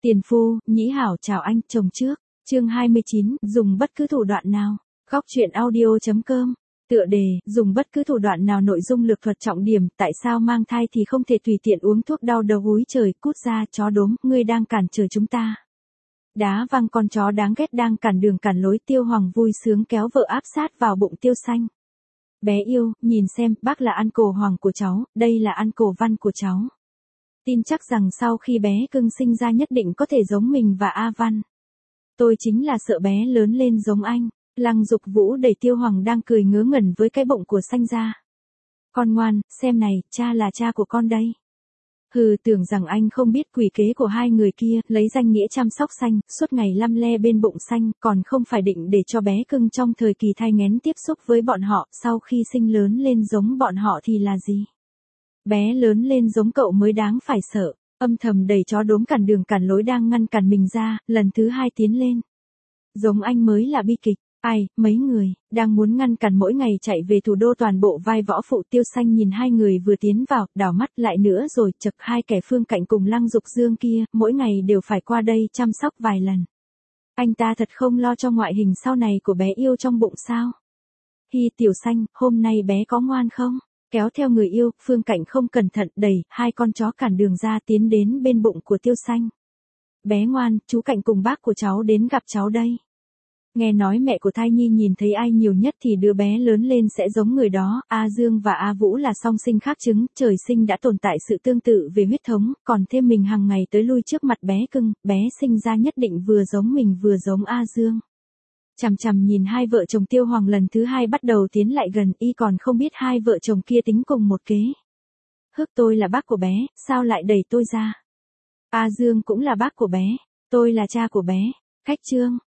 Tiền phu, nhĩ hảo chào anh, chồng trước. Chương 29, dùng bất cứ thủ đoạn nào. Góc truyện audio.com. Tựa đề, dùng bất cứ thủ đoạn nào. Nội dung lược thuật trọng điểm, tại sao mang thai thì không thể tùy tiện uống thuốc đau đầu úi trời, cút ra, chó đốm, ngươi đang cản trở chúng ta. Đá văng con chó đáng ghét đang cản đường cản lối. Tiêu Hoàng vui sướng kéo vợ áp sát vào bụng Tiêu Xanh. Bé yêu, nhìn xem, bác là ăn cổ hoàng của cháu, đây là ăn cổ văn của cháu. Tin chắc rằng sau khi bé cưng sinh ra nhất định có thể giống mình và A Văn. Tôi chính là sợ bé lớn lên giống anh. Lăng Dục Vũ đẩy Tiêu Hoàng đang cười ngớ ngẩn với cái bụng của Xanh ra. Con ngoan, xem này, cha là cha của con đây. Hừ, tưởng rằng anh không biết quỷ kế của hai người kia, lấy danh nghĩa chăm sóc Xanh, suốt ngày lăm le bên bụng Xanh, còn không phải định để cho bé cưng trong thời kỳ thai nghén tiếp xúc với bọn họ, sau khi sinh lớn lên giống bọn họ thì là gì? Bé lớn lên giống cậu mới đáng phải sợ. Âm thầm đẩy chó đốm cản đường cản lối đang ngăn cản mình ra, lần thứ hai tiến lên. Giống anh mới là bi kịch. Ai, mấy người, đang muốn ngăn cản mỗi ngày chạy về thủ đô toàn bộ vai võ phụ. Tiêu Xanh nhìn hai người vừa tiến vào, đảo mắt lại nữa rồi, chật hai kẻ Phương Cạnh cùng Lăng Dục Dương kia, mỗi ngày đều phải qua đây chăm sóc vài lần. Anh ta thật không lo cho ngoại hình sau này của bé yêu trong bụng sao? Hi Tiểu Xanh, hôm nay bé có ngoan không? Kéo theo người yêu, Phương Cạnh không cẩn thận đẩy hai con chó cản đường ra tiến đến bên bụng của Tiêu Xanh. Bé ngoan, chú Cạnh cùng bác của cháu đến gặp cháu đây. Nghe nói mẹ của thai nhi nhìn thấy ai nhiều nhất thì đứa bé lớn lên sẽ giống người đó. A Dương và A Vũ là song sinh khác chứng, trời sinh đã tồn tại sự tương tự về huyết thống, còn thêm mình hàng ngày tới lui trước mặt bé cưng, bé sinh ra nhất định vừa giống mình vừa giống A Dương. Chằm chằm nhìn hai vợ chồng Tiêu Hoàng lần thứ hai bắt đầu tiến lại gần, y còn không biết hai vợ chồng kia tính cùng một kế. Hức, tôi là bác của bé, sao lại đẩy tôi ra? A Dương cũng là bác của bé, tôi là cha của bé. Khách trương,